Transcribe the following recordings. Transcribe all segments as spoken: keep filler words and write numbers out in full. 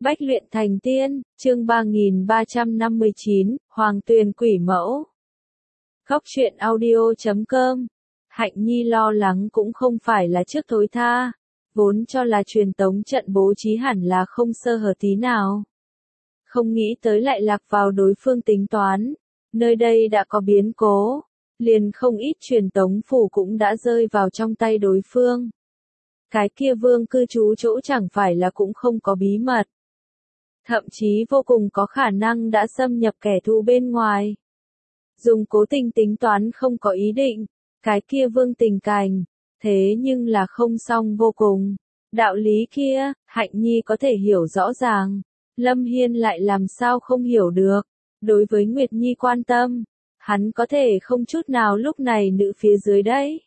Bách luyện thành tiên, chương ba nghìn ba trăm năm mươi chín, Hoàng Tuyền Quỷ Mẫu. Góc truyện audio chấm com. Hạnh Nhi lo lắng cũng không phải là trước thối tha, vốn cho là truyền tống trận bố trí hẳn là không sơ hở tí nào. Không nghĩ tới lại lạc vào đối phương tính toán, nơi đây đã có biến cố, liền không ít truyền tống phủ cũng đã rơi vào trong tay đối phương. Cái kia vương cư trú chỗ chẳng phải là cũng không có bí mật. Thậm chí vô cùng có khả năng đã xâm nhập kẻ thù bên ngoài. Dùng cố tình tính toán không có ý định, cái kia vương tình cảnh, thế nhưng là không xong vô cùng. Đạo lý kia, Hạnh Nhi có thể hiểu rõ ràng, Lâm Hiên lại làm sao không hiểu được. Đối với Nguyệt Nhi quan tâm, hắn có thể không chút nào lúc này nữ phía dưới đấy.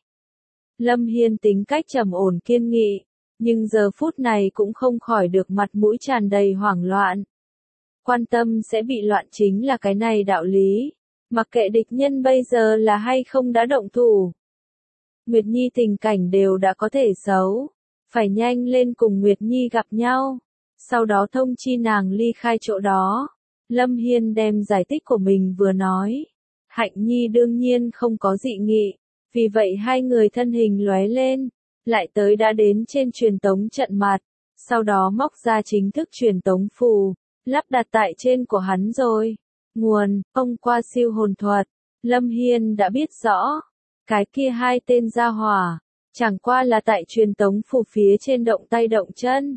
Lâm Hiên tính cách trầm ổn kiên nghị, nhưng giờ phút này cũng không khỏi được mặt mũi tràn đầy hoảng loạn. Quan tâm sẽ bị loạn chính là cái này đạo lý, mặc kệ địch nhân bây giờ là hay không đã động thủ. Nguyệt Nhi tình cảnh đều đã có thể xấu, phải nhanh lên cùng Nguyệt Nhi gặp nhau, sau đó thông chi nàng ly khai chỗ đó. Lâm Hiên đem giải thích của mình vừa nói, Hạnh Nhi đương nhiên không có dị nghị, vì vậy hai người thân hình lóe lên, lại tới đã đến trên truyền tống trận mặt, sau đó móc ra chính thức truyền tống phù, lắp đặt tại trên của hắn rồi. Nguồn, ông qua siêu hồn thuật, Lâm Hiên đã biết rõ, cái kia hai tên gia hỏa, chẳng qua là tại truyền tống phù phía trên động tay động chân.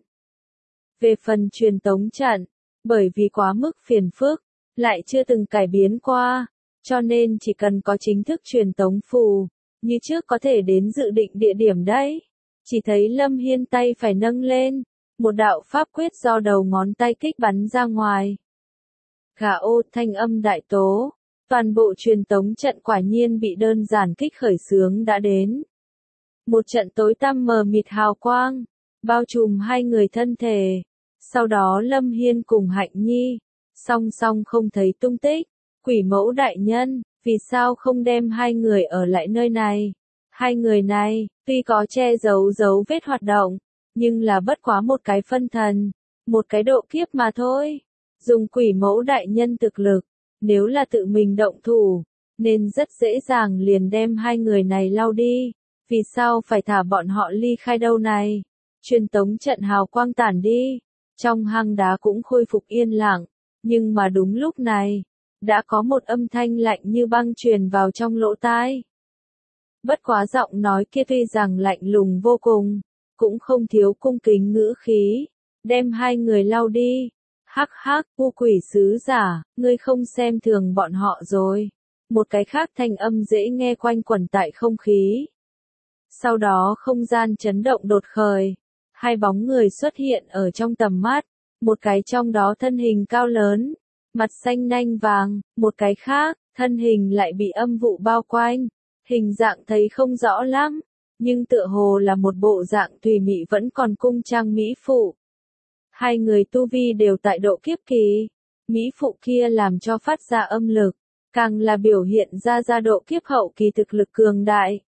Về phần truyền tống trận, bởi vì quá mức phiền phức, lại chưa từng cải biến qua, cho nên chỉ cần có chính thức truyền tống phù, như trước có thể đến dự định địa điểm đấy. Chỉ thấy Lâm Hiên tay phải nâng lên, một đạo pháp quyết do đầu ngón tay kích bắn ra ngoài. Gà ô thanh âm đại tố, toàn bộ truyền tống trận quả nhiên bị đơn giản kích khởi xướng đã đến. Một trận tối tăm mờ mịt hào quang, bao trùm hai người thân thể. Sau đó Lâm Hiên cùng Hạnh Nhi, song song không thấy tung tích. Quỷ mẫu đại nhân, vì sao không đem hai người ở lại nơi này? Hai người này, tuy có che giấu dấu vết hoạt động, nhưng là bất quá một cái phân thần, một cái độ kiếp mà thôi. Dùng quỷ mẫu đại nhân thực lực, nếu là tự mình động thủ, nên rất dễ dàng liền đem hai người này lau đi. Vì sao phải thả bọn họ ly khai đâu này? Truyền tống trận hào quang tản đi, trong hang đá cũng khôi phục yên lặng, nhưng mà đúng lúc này, đã có một âm thanh lạnh như băng truyền vào trong lỗ tai. Bất quá giọng nói kia tuy rằng lạnh lùng vô cùng, cũng không thiếu cung kính ngữ khí, đem hai người lau đi. Hắc hắc, u quỷ sứ giả, ngươi không xem thường bọn họ rồi. Một cái khác thanh âm dễ nghe quanh quẩn tại không khí. Sau đó không gian chấn động đột khởi, hai bóng người xuất hiện ở trong tầm mắt, một cái trong đó thân hình cao lớn, mặt xanh nanh vàng, một cái khác, thân hình lại bị âm vụ bao quanh, hình dạng thấy không rõ lắm, nhưng tựa hồ là một bộ dạng tùy mị vẫn còn cung trang mỹ phụ. Hai người tu vi đều tại độ kiếp kỳ, mỹ phụ kia làm cho phát ra âm lực, càng là biểu hiện ra ra độ kiếp hậu kỳ thực lực cường đại.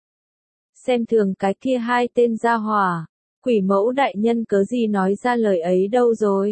Xem thường cái kia hai tên gia hỏa, quỷ mẫu đại nhân cớ gì nói ra lời ấy đâu rồi.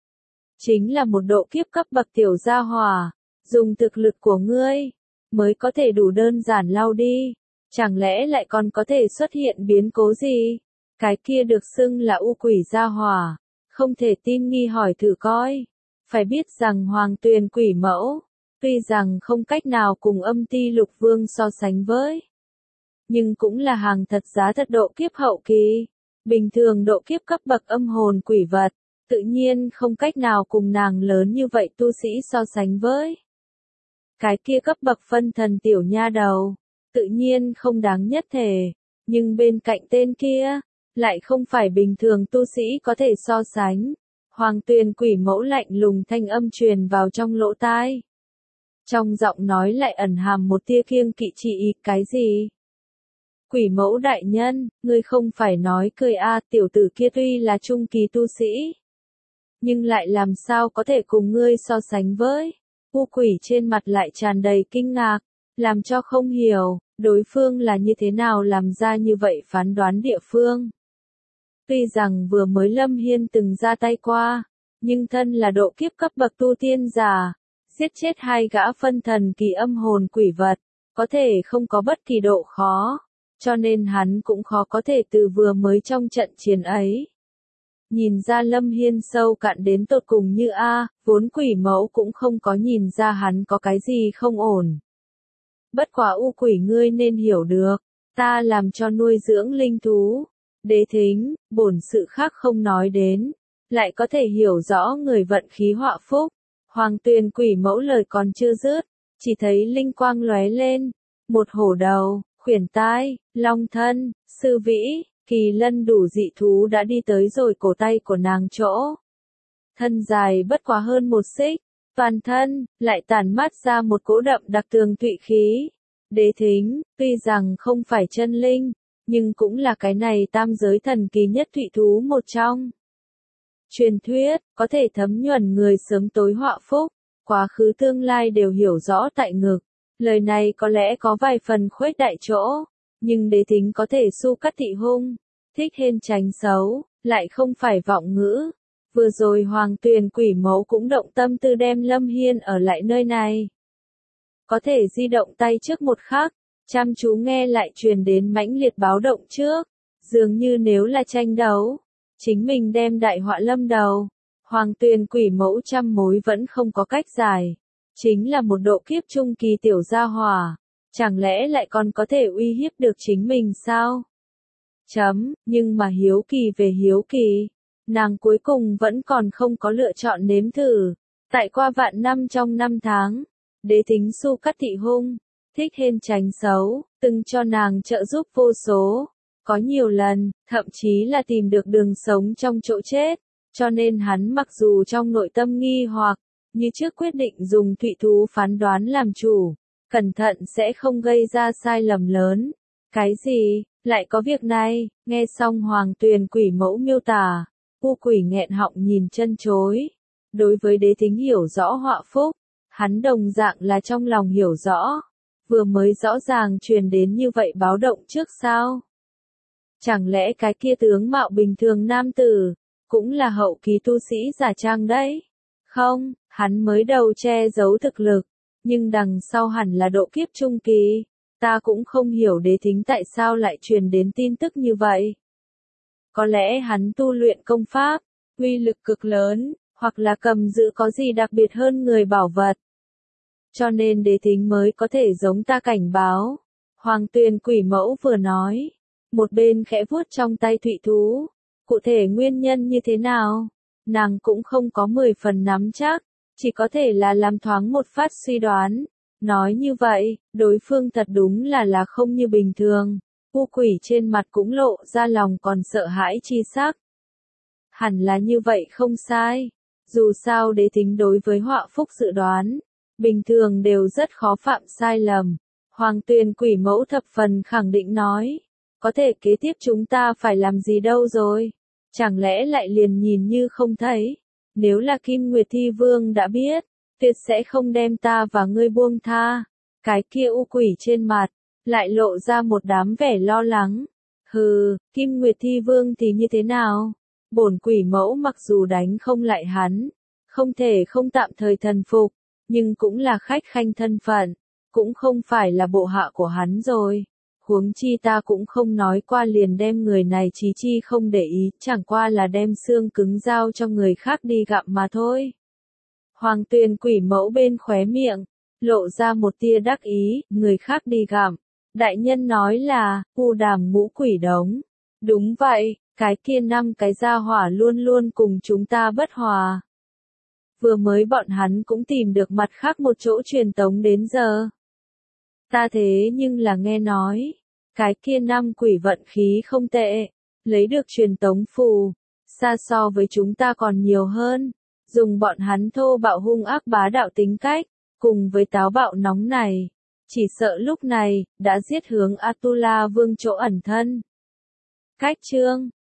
Chính là một độ kiếp cấp bậc tiểu gia hỏa, dùng thực lực của ngươi, mới có thể đủ đơn giản lau đi, chẳng lẽ lại còn có thể xuất hiện biến cố gì? Cái kia được xưng là u quỷ gia hỏa, không thể tin nghi hỏi thử coi. Phải biết rằng Hoàng Tuyền Quỷ Mẫu, tuy rằng không cách nào cùng âm ti lục vương so sánh với, nhưng cũng là hàng thật giá thật độ kiếp hậu kỳ. Bình thường độ kiếp cấp bậc âm hồn quỷ vật, tự nhiên không cách nào cùng nàng lớn như vậy tu sĩ so sánh với. Cái kia cấp bậc phân thần tiểu nha đầu, tự nhiên không đáng nhất thể, nhưng bên cạnh tên kia, lại không phải bình thường tu sĩ có thể so sánh. Hoàng Tuyền Quỷ Mẫu lạnh lùng thanh âm truyền vào trong lỗ tai. Trong giọng nói lại ẩn hàm một tia kiêng kỵ chỉ ý cái gì? Quỷ mẫu đại nhân, ngươi không phải nói cười a à, tiểu tử kia tuy là trung kỳ tu sĩ, nhưng lại làm sao có thể cùng ngươi so sánh với. U quỷ trên mặt lại tràn đầy kinh ngạc, làm cho không hiểu, đối phương là như thế nào làm ra như vậy phán đoán địa phương. Tuy rằng vừa mới Lâm Hiên từng ra tay qua, Nhưng thân là độ kiếp cấp bậc tu tiên giả, giết chết hai gã phân thần kỳ âm hồn quỷ vật, có thể không có bất kỳ độ khó, cho nên hắn cũng khó có thể từ vừa mới trong trận chiến ấy. Nhìn ra Lâm Hiên sâu cạn đến tột cùng như A, vốn quỷ mẫu cũng không có nhìn ra hắn có cái gì không ổn. Bất quá u quỷ ngươi nên hiểu được, ta làm cho nuôi dưỡng linh thú, đế thính, bổn sự khác không nói đến, lại có thể hiểu rõ người vận khí họa phúc. Hoàng Tuyền quỷ mẫu lời còn chưa dứt, chỉ thấy linh quang lóe lên, một hổ đầu, khuyển tai, long thân, sư vĩ, kỳ lân đủ dị thú đã đi tới rồi cổ tay của nàng chỗ. Thân dài bất quá hơn một xích, toàn thân, lại tản mát ra một cỗ đậm đặc tường tụy khí. Đế thính, tuy rằng không phải chân linh, nhưng cũng là cái này tam giới thần kỳ nhất thụy thú một trong. Truyền thuyết, có thể thấm nhuần người sớm tối họa phúc, quá khứ tương lai đều hiểu rõ tại ngực. Lời này có lẽ có vài phần khuếch đại chỗ, nhưng đế thính có thể su cắt thị hung, thích hên tránh xấu, lại không phải vọng ngữ. Vừa rồi Hoàng Tuyền quỷ mẫu cũng động tâm tư đem Lâm Hiên ở lại nơi này. Có thể di động tay trước một khắc, chăm chú nghe lại truyền đến mãnh liệt báo động trước, dường như nếu là tranh đấu, chính mình đem đại họa lâm đầu. Hoàng Tuyền quỷ mẫu trăm mối vẫn không có cách giải, chính là một độ kiếp trung kỳ tiểu gia hỏa, chẳng lẽ lại còn có thể uy hiếp được chính mình sao? Chấm, nhưng mà hiếu kỳ về hiếu kỳ, nàng cuối cùng vẫn còn không có lựa chọn nếm thử. Tại qua vạn năm trong năm tháng, đế thính su cắt thị hung, thích hên tránh xấu, từng cho nàng trợ giúp vô số, có nhiều lần, thậm chí là tìm được đường sống trong chỗ chết, cho nên hắn mặc dù trong nội tâm nghi hoặc, như trước quyết định dùng thụy thú phán đoán làm chủ, cẩn thận sẽ không gây ra sai lầm lớn. Cái gì, lại có việc này? Nghe xong Hoàng Tuyền quỷ mẫu miêu tả, u quỷ nghẹn họng nhìn chân chối. Đối với đế thính hiểu rõ họa phúc, hắn đồng dạng là trong lòng hiểu rõ, vừa mới rõ ràng truyền đến như vậy báo động trước sao? Chẳng lẽ cái kia tướng mạo bình thường nam tử, cũng là hậu kỳ tu sĩ giả trang đấy? Không, hắn mới đầu che giấu thực lực, nhưng đằng sau hẳn là độ kiếp trung kỳ. Ta cũng không hiểu đế thính tại sao lại truyền đến tin tức như vậy. Có lẽ hắn tu luyện công pháp, uy lực cực lớn, hoặc là cầm giữ có gì đặc biệt hơn người bảo vật. Cho nên đế thính mới có thể giống ta cảnh báo. Hoàng Tuyền quỷ mẫu vừa nói, một bên khẽ vuốt trong tay thụy thú. Cụ thể nguyên nhân như thế nào, nàng cũng không có mười phần nắm chắc, chỉ có thể là làm thoáng một phát suy đoán. Nói như vậy, đối phương thật đúng là là không như bình thường. U quỷ trên mặt cũng lộ ra lòng còn sợ hãi chi sắc. Hẳn là như vậy không sai. Dù sao đế thính đối với họa phúc dự đoán, bình thường đều rất khó phạm sai lầm. Hoàng Tuyền quỷ mẫu thập phần khẳng định nói. Có thể kế tiếp chúng ta phải làm gì đâu rồi? Chẳng lẽ lại liền nhìn như không thấy? Nếu là Kim Nguyệt Thi Vương đã biết, tuyệt sẽ không đem ta và ngươi buông tha. Cái kia u quỷ trên mặt, lại lộ ra một đám vẻ lo lắng. Hừ, Kim Nguyệt Thi Vương thì như thế nào? Bổn quỷ mẫu mặc dù đánh không lại hắn, không thể không tạm thời thần phục, nhưng cũng là khách khanh thân phận, cũng không phải là bộ hạ của hắn rồi. Huống chi ta cũng không nói qua liền đem người này chí chi không để ý, chẳng qua là đem xương cứng giao cho người khác đi gặm mà thôi. Hoàng Tuyền quỷ mẫu bên khóe miệng, lộ ra một tia đắc ý, người khác đi gặm. Đại nhân nói là, u đàm ngũ quỷ đống. Đúng vậy, cái kia năm cái gia hỏa luôn luôn cùng chúng ta bất hòa. Vừa mới bọn hắn cũng tìm được mặt khác một chỗ truyền tống đến giờ. Ta thế nhưng là nghe nói, cái kia năm quỷ vận khí không tệ, lấy được truyền tống phù, xa so với chúng ta còn nhiều hơn. Dùng bọn hắn thô bạo hung ác bá đạo tính cách, cùng với táo bạo nóng này, chỉ sợ lúc này, đã giết hướng Atula Vương chỗ ẩn thân. Cách chương